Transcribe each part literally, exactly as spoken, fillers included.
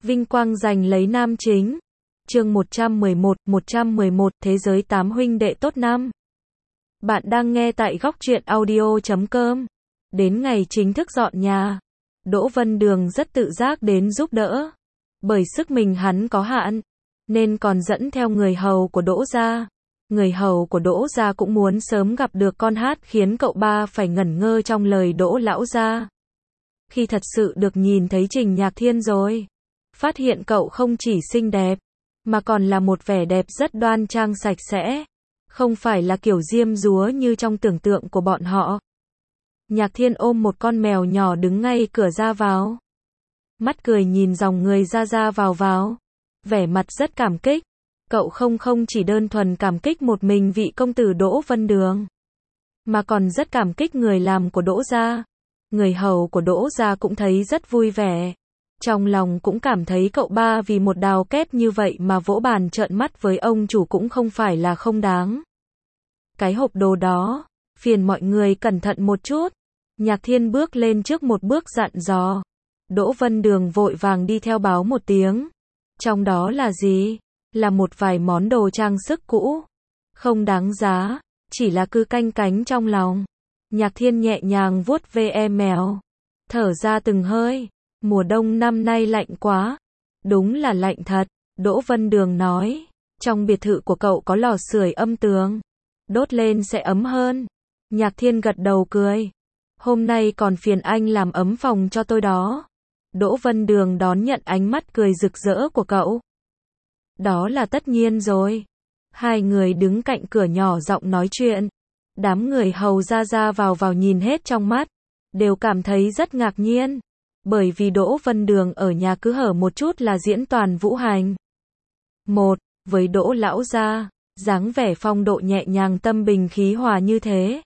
Vinh quang giành lấy nam chính. Chương một trăm mười một, một trăm mười một, Thế giới tám huynh đệ tốt năm. Bạn đang nghe tại góc truyện audio chấm com. Đến ngày chính thức dọn nhà, Đỗ Vân Đường rất tự giác đến giúp đỡ. Bởi sức mình hắn có hạn, nên còn dẫn theo người hầu của Đỗ gia. Người hầu của Đỗ gia cũng muốn sớm gặp được con hát khiến cậu ba phải ngẩn ngơ trong lời Đỗ lão gia. Khi thật sự được nhìn thấy Trình Nhạc Thiên rồi, phát hiện cậu không chỉ xinh đẹp, mà còn là một vẻ đẹp rất đoan trang sạch sẽ, không phải là kiểu diêm dúa như trong tưởng tượng của bọn họ. Nhạc Thiên ôm một con mèo nhỏ đứng ngay cửa ra vào, mắt cười nhìn dòng người ra ra vào vào, vẻ mặt rất cảm kích. Cậu không không chỉ đơn thuần cảm kích một mình vị công tử Đỗ Vân Đường, mà còn rất cảm kích người làm của Đỗ gia. Người hầu của Đỗ gia cũng thấy rất vui vẻ, trong lòng cũng cảm thấy cậu ba vì một đào kép như vậy mà vỗ bàn trợn mắt với ông chủ cũng không phải là không đáng. Cái hộp đồ đó, phiền mọi người cẩn thận một chút. Nhạc Thiên bước lên trước một bước dặn dò. Đỗ Vân Đường vội vàng đi theo báo một tiếng. Trong đó là gì? Là một vài món đồ trang sức cũ, không đáng giá, chỉ là cứ canh cánh trong lòng. Nhạc Thiên nhẹ nhàng vuốt ve mèo, thở ra từng hơi. Mùa đông năm nay lạnh quá. Đúng là lạnh thật, Đỗ Vân Đường nói. Trong biệt thự của cậu có lò sưởi âm tường, đốt lên sẽ ấm hơn. Nhạc Thiên gật đầu cười. Hôm nay còn phiền anh làm ấm phòng cho tôi đó. Đỗ Vân Đường đón nhận ánh mắt cười rực rỡ của cậu. Đó là tất nhiên rồi. Hai người đứng cạnh cửa nhỏ giọng nói chuyện. Đám người hầu ra ra vào vào nhìn hết trong mắt, đều cảm thấy rất ngạc nhiên. Bởi vì Đỗ Vân Đường ở nhà cứ hở một chút là diễn toàn vũ hành. Một, với Đỗ lão gia, dáng vẻ phong độ nhẹ nhàng tâm bình khí hòa như thế.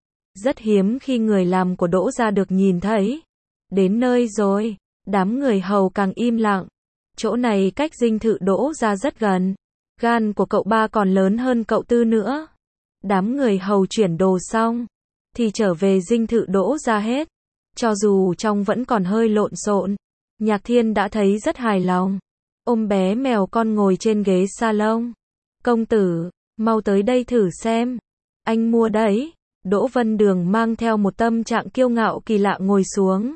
Rất hiếm khi người làm của Đỗ gia được nhìn thấy. Đến nơi rồi, đám người hầu càng im lặng. Chỗ này cách dinh thự Đỗ gia rất gần. Gan của cậu ba còn lớn hơn cậu tư nữa. Đám người hầu chuyển đồ xong, thì trở về dinh thự Đỗ gia hết. Cho dù trong vẫn còn hơi lộn xộn, Nhạc Thiên đã thấy rất hài lòng. Ôm bé mèo con ngồi trên ghế salon. Công tử, mau tới đây thử xem. Anh mua đấy. Đỗ Vân Đường mang theo một tâm trạng kiêu ngạo kỳ lạ ngồi xuống.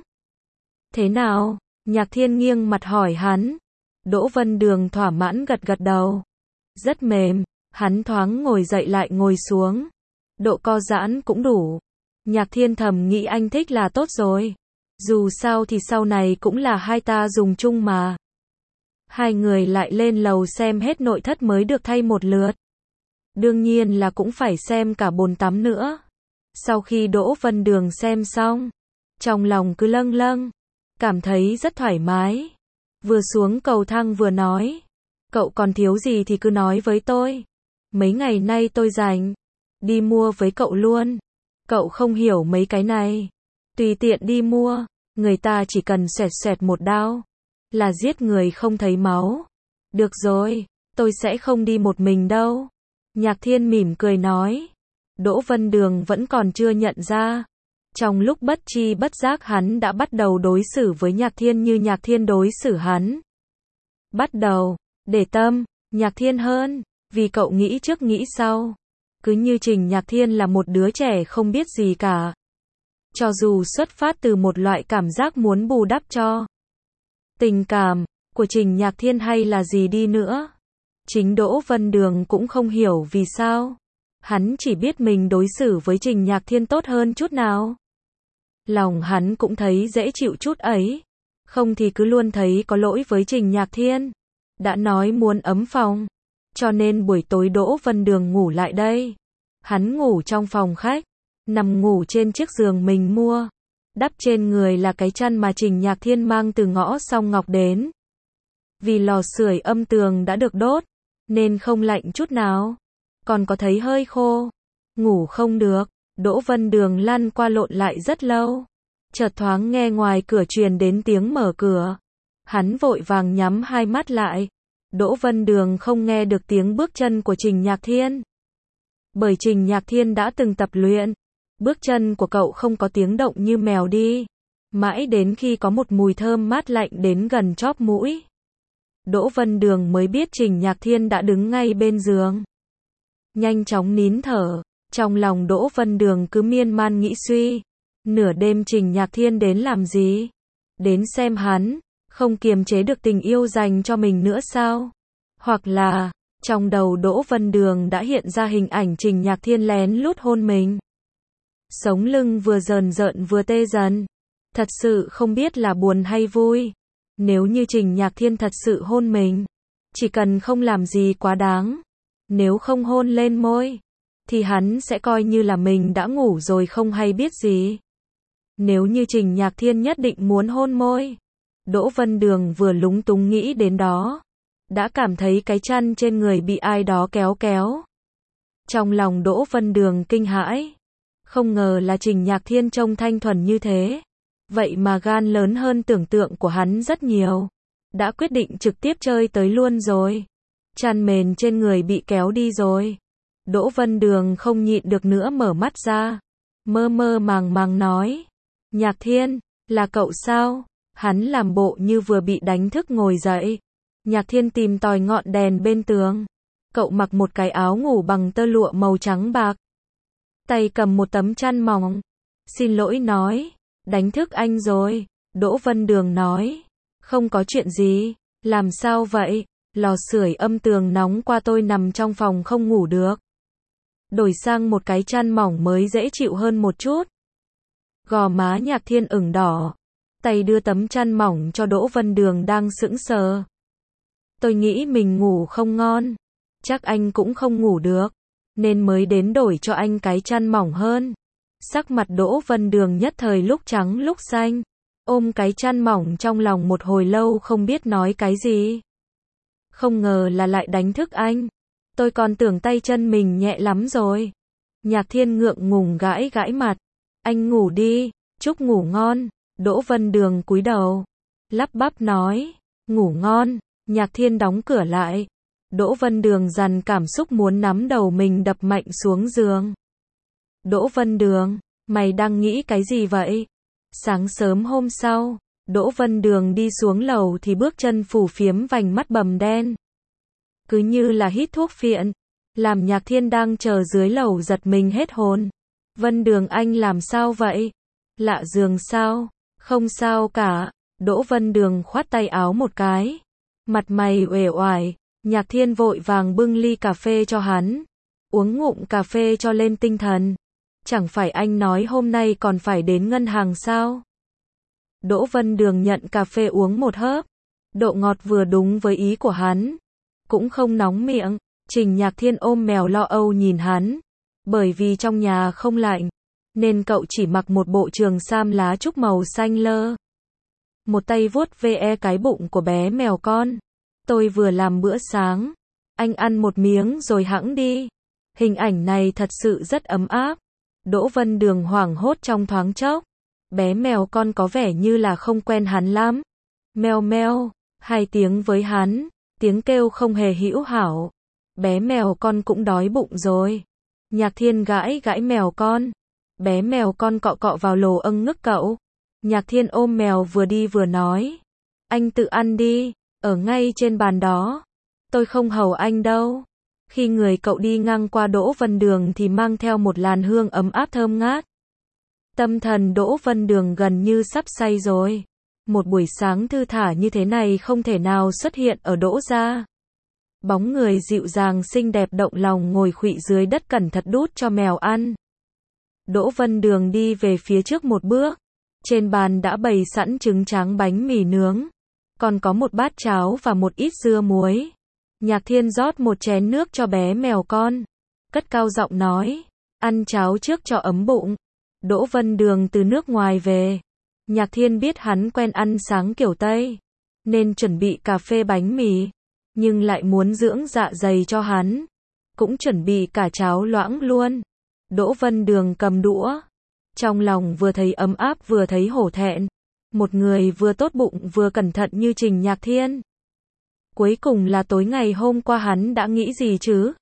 Thế nào? Nhạc Thiên nghiêng mặt hỏi hắn. Đỗ Vân Đường thỏa mãn gật gật đầu. Rất mềm. Hắn thoáng ngồi dậy lại ngồi xuống. Độ co giãn cũng đủ. Nhạc Thiên thầm nghĩ anh thích là tốt rồi. Dù sao thì sau này cũng là hai ta dùng chung mà. Hai người lại lên lầu xem hết nội thất mới được thay một lượt. Đương nhiên là cũng phải xem cả bồn tắm nữa. Sau khi Đỗ Vân Đường xem xong, trong lòng cứ lâng lâng, cảm thấy rất thoải mái. Vừa xuống cầu thang vừa nói. Cậu còn thiếu gì thì cứ nói với tôi. Mấy ngày nay tôi rảnh, đi mua với cậu luôn. Cậu không hiểu mấy cái này. Tùy tiện đi mua, người ta chỉ cần xoẹt xoẹt một đao, là giết người không thấy máu. Được rồi, tôi sẽ không đi một mình đâu. Nhạc Thiên mỉm cười nói. Đỗ Vân Đường vẫn còn chưa nhận ra. Trong lúc bất tri bất giác hắn đã bắt đầu đối xử với Nhạc Thiên như Nhạc Thiên đối xử hắn. Bắt đầu, để tâm, Nhạc Thiên hơn, vì cậu nghĩ trước nghĩ sau. Cứ như Trình Nhạc Thiên là một đứa trẻ không biết gì cả. Cho dù xuất phát từ một loại cảm giác muốn bù đắp cho tình cảm của Trình Nhạc Thiên hay là gì đi nữa, chính Đỗ Vân Đường cũng không hiểu vì sao. Hắn chỉ biết mình đối xử với Trình Nhạc Thiên tốt hơn chút nào. Lòng hắn cũng thấy dễ chịu chút ấy. Không thì cứ luôn thấy có lỗi với Trình Nhạc Thiên. Đã nói muốn ấm phòng, cho nên buổi tối Đỗ Vân Đường ngủ lại đây. Hắn ngủ trong phòng khách, nằm ngủ trên chiếc giường mình mua. Đắp trên người là cái chăn mà Trình Nhạc Thiên mang từ ngõ Song Ngọc đến. Vì lò sưởi âm tường đã được đốt, nên không lạnh chút nào. Còn có thấy hơi khô. Ngủ không được, Đỗ Vân Đường lăn qua lộn lại rất lâu. Chợt thoáng nghe ngoài cửa truyền đến tiếng mở cửa. Hắn vội vàng nhắm hai mắt lại. Đỗ Vân Đường không nghe được tiếng bước chân của Trình Nhạc Thiên. Bởi Trình Nhạc Thiên đã từng tập luyện. Bước chân của cậu không có tiếng động như mèo đi. Mãi đến khi có một mùi thơm mát lạnh đến gần chóp mũi. Đỗ Vân Đường mới biết Trình Nhạc Thiên đã đứng ngay bên giường. Nhanh chóng nín thở, trong lòng Đỗ Vân Đường cứ miên man nghĩ suy. Nửa đêm Trình Nhạc Thiên đến làm gì? Đến xem hắn, không kiềm chế được tình yêu dành cho mình nữa sao? Hoặc là, trong đầu Đỗ Vân Đường đã hiện ra hình ảnh Trình Nhạc Thiên lén lút hôn mình. Sống lưng vừa rờn rợn vừa tê dần. Thật sự không biết là buồn hay vui. Nếu như Trình Nhạc Thiên thật sự hôn mình, chỉ cần không làm gì quá đáng, nếu không hôn lên môi, thì hắn sẽ coi như là mình đã ngủ rồi không hay biết gì. Nếu như Trình Nhạc Thiên nhất định muốn hôn môi, Đỗ Vân Đường vừa lúng túng nghĩ đến đó, đã cảm thấy cái chăn trên người bị ai đó kéo kéo. Trong lòng Đỗ Vân Đường kinh hãi, không ngờ là Trình Nhạc Thiên trông thanh thuần như thế. Vậy mà gan lớn hơn tưởng tượng của hắn rất nhiều. Đã quyết định trực tiếp chơi tới luôn rồi. Chăn mền trên người bị kéo đi rồi. Đỗ Vân Đường không nhịn được nữa mở mắt ra. Mơ mơ màng màng nói. Nhạc Thiên, là cậu sao? Hắn làm bộ như vừa bị đánh thức ngồi dậy. Nhạc Thiên tìm tòi ngọn đèn bên tường. Cậu mặc một cái áo ngủ bằng tơ lụa màu trắng bạc. Tay cầm một tấm chăn mỏng. Xin lỗi nói. Đánh thức anh rồi. Đỗ Vân Đường nói. Không có chuyện gì. Làm sao vậy? Lò sưởi âm tường nóng qua tôi nằm trong phòng không ngủ được. Đổi sang một cái chăn mỏng mới dễ chịu hơn một chút. Gò má Nhạc Thiên ửng đỏ. Tay đưa tấm chăn mỏng cho Đỗ Vân Đường đang sững sờ. Tôi nghĩ mình ngủ không ngon. Chắc anh cũng không ngủ được. Nên mới đến đổi cho anh cái chăn mỏng hơn. Sắc mặt Đỗ Vân Đường nhất thời lúc trắng lúc xanh. Ôm cái chăn mỏng trong lòng một hồi lâu không biết nói cái gì. Không ngờ là lại đánh thức anh. Tôi còn tưởng tay chân mình nhẹ lắm rồi. Nhạc Thiên ngượng ngùng gãi gãi mặt. Anh ngủ đi, chúc ngủ ngon. Đỗ Vân Đường cúi đầu. Lắp bắp nói. Ngủ ngon. Nhạc Thiên đóng cửa lại. Đỗ Vân Đường dằn cảm xúc muốn nắm đầu mình đập mạnh xuống giường. Đỗ Vân Đường, mày đang nghĩ cái gì vậy? Sáng sớm hôm sau, Đỗ Vân Đường đi xuống lầu thì bước chân phủ phiếm vành mắt bầm đen. Cứ như là hít thuốc phiện, làm Nhạc Thiên đang chờ dưới lầu giật mình hết hồn. Vân Đường anh làm sao vậy? Lạ giường sao? Không sao cả. Đỗ Vân Đường khoát tay áo một cái. Mặt mày uể oải. Nhạc Thiên vội vàng bưng ly cà phê cho hắn. Uống ngụm cà phê cho lên tinh thần. Chẳng phải anh nói hôm nay còn phải đến ngân hàng sao? Đỗ Vân Đường nhận cà phê uống một hớp. Độ ngọt vừa đúng với ý của hắn. Cũng không nóng miệng. Trình Nhạc Thiên ôm mèo lo âu nhìn hắn. Bởi vì trong nhà không lạnh, nên cậu chỉ mặc một bộ trường sam lá trúc màu xanh lơ. Một tay vuốt ve cái bụng của bé mèo con. Tôi vừa làm bữa sáng. Anh ăn một miếng rồi hẵng đi. Hình ảnh này thật sự rất ấm áp. Đỗ Vân Đường hoảng hốt trong thoáng chốc. Bé mèo con có vẻ như là không quen hắn lắm. Meo meo, hai tiếng với hắn, tiếng kêu không hề hữu hảo. Bé mèo con cũng đói bụng rồi. Nhạc Thiên gãi gãi mèo con. Bé mèo con cọ cọ vào lồ âng ngức cậu. Nhạc Thiên ôm mèo vừa đi vừa nói. Anh tự ăn đi, ở ngay trên bàn đó. Tôi không hầu anh đâu. Khi người cậu đi ngang qua Đỗ Vân Đường thì mang theo một làn hương ấm áp thơm ngát. Tâm thần Đỗ Vân Đường gần như sắp say rồi. Một buổi sáng thư thả như thế này không thể nào xuất hiện ở Đỗ gia. Bóng người dịu dàng xinh đẹp động lòng ngồi khuỵu dưới đất cẩn thận đút cho mèo ăn. Đỗ Vân Đường đi về phía trước một bước. Trên bàn đã bày sẵn trứng tráng bánh mì nướng. Còn có một bát cháo và một ít dưa muối. Nhạc Thiên rót một chén nước cho bé mèo con. Cất cao giọng nói. Ăn cháo trước cho ấm bụng. Đỗ Vân Đường từ nước ngoài về. Nhạc Thiên biết hắn quen ăn sáng kiểu Tây. Nên chuẩn bị cà phê bánh mì. Nhưng lại muốn dưỡng dạ dày cho hắn. Cũng chuẩn bị cả cháo loãng luôn. Đỗ Vân Đường cầm đũa. Trong lòng vừa thấy ấm áp vừa thấy hổ thẹn. Một người vừa tốt bụng vừa cẩn thận như Trình Nhạc Thiên. Cuối cùng là tối ngày hôm qua hắn đã nghĩ gì chứ?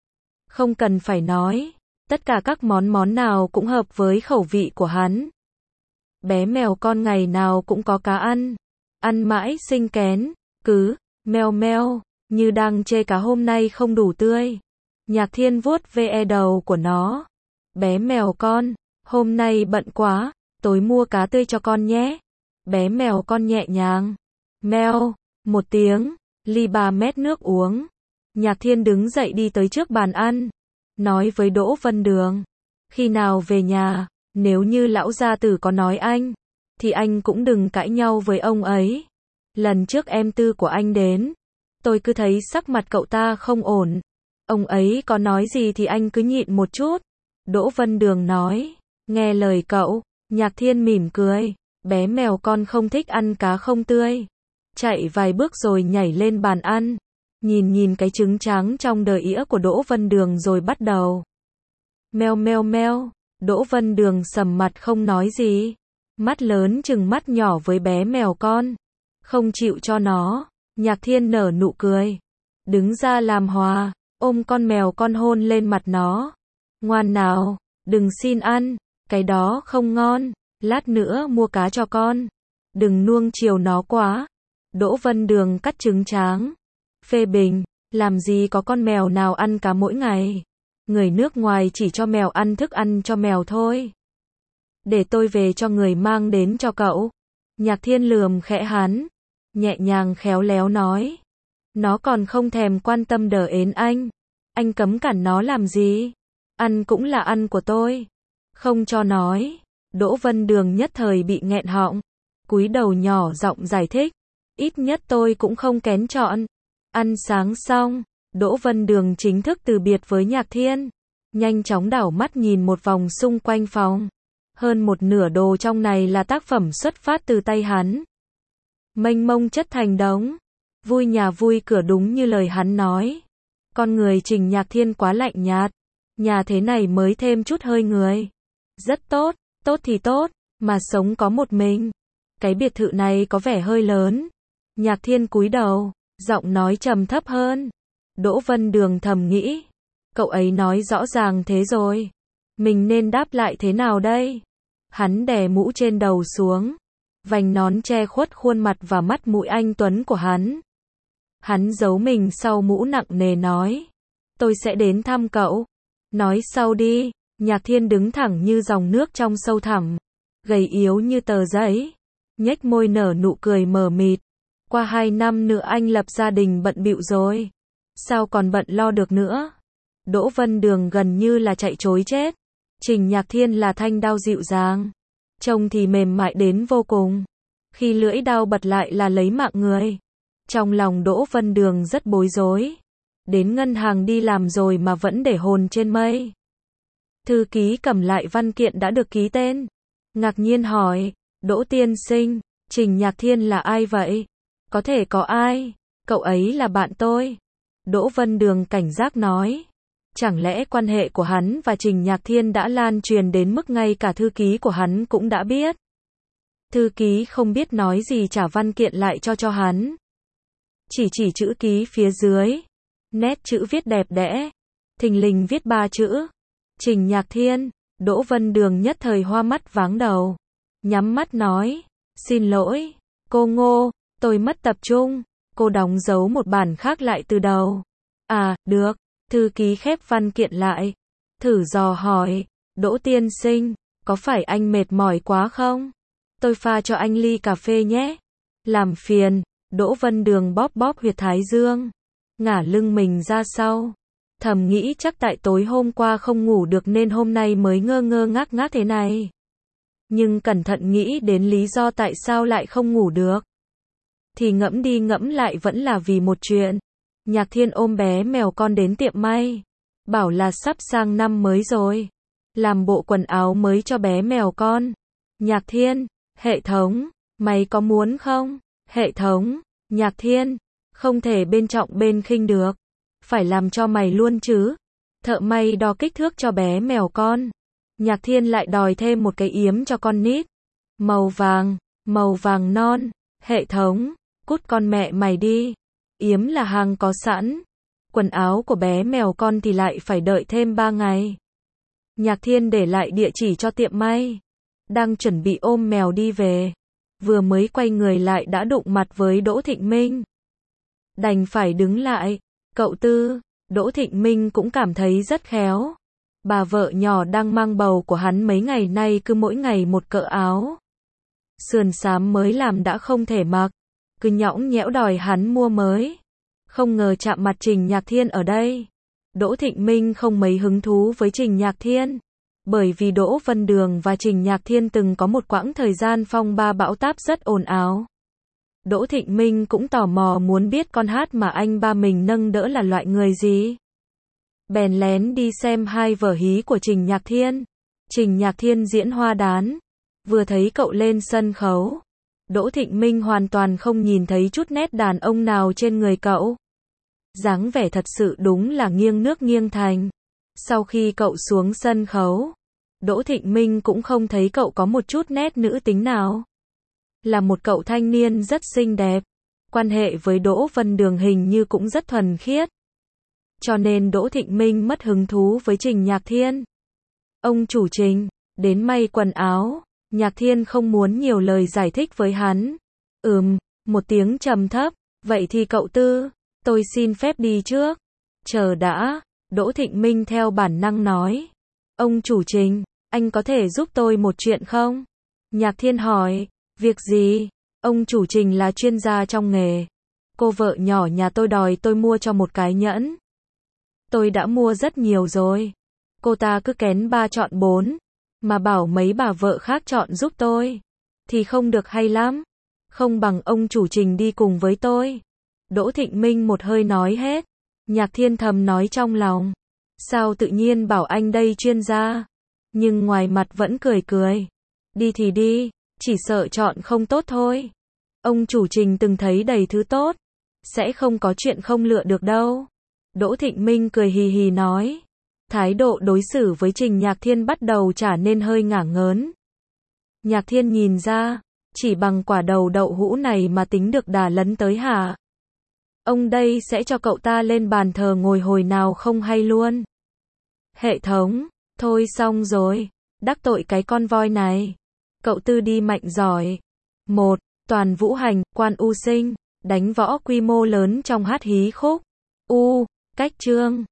Không cần phải nói. Tất cả các món món nào cũng hợp với khẩu vị của hắn. Bé mèo con ngày nào cũng có cá ăn. Ăn mãi xinh kén. Cứ, Meo meo, như đang chê cá hôm nay không đủ tươi. Nhạc Thiên vuốt ve đầu của nó. Bé mèo con, hôm nay bận quá, tối mua cá tươi cho con nhé. Bé mèo con nhẹ nhàng. Meo, một tiếng, ly ba mét nước uống. Nhạc Thiên đứng dậy đi tới trước bàn ăn. Nói với Đỗ Vân Đường. Khi nào về nhà, nếu như lão gia tử có nói anh, thì anh cũng đừng cãi nhau với ông ấy. Lần trước em Tư của anh đến, tôi cứ thấy sắc mặt cậu ta không ổn. Ông ấy có nói gì thì anh cứ nhịn một chút. Đỗ Vân Đường nói. Nghe lời cậu, Nhạc Thiên mỉm cười. Bé mèo con không thích ăn cá không tươi. Chạy vài bước rồi nhảy lên bàn ăn. Nhìn nhìn cái trứng trắng trong đờ ĩa của Đỗ Vân Đường rồi bắt đầu. Meo meo meo. Đỗ Vân Đường sầm mặt không nói gì. Mắt lớn chừng mắt nhỏ với bé mèo con. Không chịu cho nó. Nhạc Thiên nở nụ cười. Đứng ra làm hòa. Ôm con mèo con hôn lên mặt nó. Ngoan nào, đừng xin ăn. Cái đó không ngon. Lát nữa mua cá cho con. Đừng nuông chiều nó quá. Đỗ Vân Đường cắt trứng tráng. Phê bình. Làm gì có con mèo nào ăn cá mỗi ngày. Người nước ngoài chỉ cho mèo ăn thức ăn cho mèo thôi. Để tôi về cho người mang đến cho cậu. Nhạc Thiên lườm khẽ hắn. Nhẹ nhàng khéo léo nói. Nó còn không thèm quan tâm đờ ến anh. Anh cấm cản nó làm gì? Ăn cũng là ăn của tôi. Không cho nói. Đỗ Vân Đường nhất thời bị nghẹn họng. Cúi đầu nhỏ giọng giải thích. Ít nhất tôi cũng không kén chọn. Ăn sáng xong, Đỗ Vân Đường chính thức từ biệt với Nhạc Thiên. Nhanh chóng đảo mắt nhìn một vòng xung quanh phòng. Hơn một nửa đồ trong này là tác phẩm xuất phát từ tay hắn. Mênh mông chất thành đống. Vui nhà vui cửa đúng như lời hắn nói. Con người Trình Nhạc Thiên quá lạnh nhạt. Nhà thế này mới thêm chút hơi người. Rất tốt, tốt thì tốt, mà sống có một mình. Cái biệt thự này có vẻ hơi lớn. Nhạc Thiên cúi đầu, giọng nói trầm thấp hơn. Đỗ Vân Đường thầm nghĩ. Cậu ấy nói rõ ràng thế rồi. Mình nên đáp lại thế nào đây? Hắn đè mũ trên đầu xuống. Vành nón che khuất khuôn mặt và mắt mũi anh tuấn của hắn. Hắn giấu mình sau mũ nặng nề nói. Tôi sẽ đến thăm cậu. Nói sau đi. Nhạc Thiên đứng thẳng như dòng nước trong sâu thẳm. Gầy yếu như tờ giấy. Nhếch môi nở nụ cười mờ mịt. Qua hai năm nữa anh lập gia đình bận bịu rồi. Sao còn bận lo được nữa? Đỗ Vân Đường gần như là chạy trối chết. Trình Nhạc Thiên là thanh đao dịu dàng. Trông thì mềm mại đến vô cùng. Khi lưỡi đao bật lại là lấy mạng người. Trong lòng Đỗ Vân Đường rất bối rối. Đến ngân hàng đi làm rồi mà vẫn để hồn trên mây. Thư ký cầm lại văn kiện đã được ký tên. Ngạc nhiên hỏi. Đỗ tiên sinh, Trình Nhạc Thiên là ai vậy? Có thể có ai? Cậu ấy là bạn tôi. Đỗ Vân Đường cảnh giác nói. Chẳng lẽ quan hệ của hắn và Trình Nhạc Thiên đã lan truyền đến mức ngay cả thư ký của hắn cũng đã biết. Thư ký không biết nói gì trả văn kiện lại cho cho hắn. Chỉ chỉ chữ ký phía dưới. Nét chữ viết đẹp đẽ. Thình lình viết ba chữ. Trình Nhạc Thiên. Đỗ Vân Đường nhất thời hoa mắt váng đầu. Nhắm mắt nói. Xin lỗi. Cô Ngô, tôi mất tập trung. Cô đóng dấu một bản khác lại từ đầu. À, được. Thư ký khép văn kiện lại. Thử dò hỏi. Đỗ tiên sinh, có phải anh mệt mỏi quá không? Tôi pha cho anh ly cà phê nhé. Làm phiền. Đỗ Vân Đường bóp bóp huyệt thái dương. Ngả lưng mình ra sau. Thầm nghĩ chắc tại tối hôm qua không ngủ được nên hôm nay mới ngơ ngơ ngác ngác thế này. Nhưng cẩn thận nghĩ đến lý do tại sao lại không ngủ được. Thì ngẫm đi ngẫm lại vẫn là vì một chuyện. Nhạc Thiên ôm bé mèo con đến tiệm may. Bảo là sắp sang năm mới rồi. Làm bộ quần áo mới cho bé mèo con. Nhạc Thiên, hệ thống, mày có muốn không? Hệ thống, Nhạc Thiên, không thể bên trọng bên khinh được. Phải làm cho mày luôn chứ. Thợ may đo kích thước cho bé mèo con. Nhạc Thiên lại đòi thêm một cái yếm cho con nít. Màu vàng, màu vàng non. Hệ thống, cút con mẹ mày đi. Yếm là hàng có sẵn. Quần áo của bé mèo con thì lại phải đợi thêm ba ngày. Nhạc Thiên để lại địa chỉ cho tiệm may. Đang chuẩn bị ôm mèo đi về. Vừa mới quay người lại đã đụng mặt với Đỗ Thịnh Minh. đành phải đứng lại. Cậu Tư, Đỗ Thịnh Minh cũng cảm thấy rất khéo. Bà vợ nhỏ đang mang bầu của hắn mấy ngày nay cứ mỗi ngày một cỡ áo sườn xám mới làm đã không thể mặc, cứ nhõng nhẽo đòi hắn mua mới. Không ngờ chạm mặt Trình Nhạc Thiên ở đây. Đỗ Thịnh Minh không mấy hứng thú với Trình Nhạc Thiên, bởi vì Đỗ Vân Đường và Trình Nhạc Thiên từng có một quãng thời gian phong ba bão táp rất ồn ào. Đỗ Thịnh Minh cũng tò mò muốn biết con hát mà anh ba mình nâng đỡ là loại người gì. Bèn lén đi xem hai vở hí của Trình Nhạc Thiên. Trình Nhạc Thiên diễn Hoa Đán. Vừa thấy cậu lên sân khấu, Đỗ Thịnh Minh hoàn toàn không nhìn thấy chút nét đàn ông nào trên người cậu. Dáng vẻ thật sự đúng là nghiêng nước nghiêng thành. Sau khi cậu xuống sân khấu, Đỗ Thịnh Minh cũng không thấy cậu có một chút nét nữ tính nào. Là một cậu thanh niên rất xinh đẹp, quan hệ với Đỗ Vân Đường hình như cũng rất thuần khiết. Cho nên Đỗ Thịnh Minh mất hứng thú với Trình Nhạc Thiên. Ông chủ Trình, đến may quần áo. Nhạc Thiên không muốn nhiều lời giải thích với hắn. Ừm, một tiếng trầm thấp. Vậy thì cậu Tư, tôi xin phép đi trước. Chờ đã, Đỗ Thịnh Minh theo bản năng nói. Ông chủ Trình, anh có thể giúp tôi một chuyện không? Nhạc Thiên hỏi, việc gì? Ông chủ Trình là chuyên gia trong nghề. Cô vợ nhỏ nhà tôi đòi tôi mua cho một cái nhẫn. Tôi đã mua rất nhiều rồi. Cô ta cứ kén ba chọn bốn, mà bảo mấy bà vợ khác chọn giúp tôi, thì không được hay lắm. Không bằng ông chủ Trình đi cùng với tôi. Đỗ Thịnh Minh một hơi nói hết. Nhạc Thiên thầm nói trong lòng. Sao tự nhiên bảo anh đây chuyên gia? Nhưng ngoài mặt vẫn cười cười. Đi thì đi, chỉ sợ chọn không tốt thôi. Ông chủ Trình từng thấy đầy thứ tốt. Sẽ không có chuyện không lựa được đâu. Đỗ Thịnh Minh cười hì hì nói. Thái độ đối xử với Trình Nhạc Thiên bắt đầu trở nên hơi ngả ngớn. Nhạc Thiên nhìn ra, chỉ bằng quả đầu đậu hũ này mà tính được đà lấn tới hả? Ông đây sẽ cho cậu ta lên bàn thờ ngồi hồi nào không hay luôn. Hệ thống, thôi xong rồi, đắc tội cái con voi này. Cậu Tư đi mạnh giỏi. một. Toàn vũ hành, Quan U Sinh, đánh võ quy mô lớn trong hát hí khúc. U. Cách chương.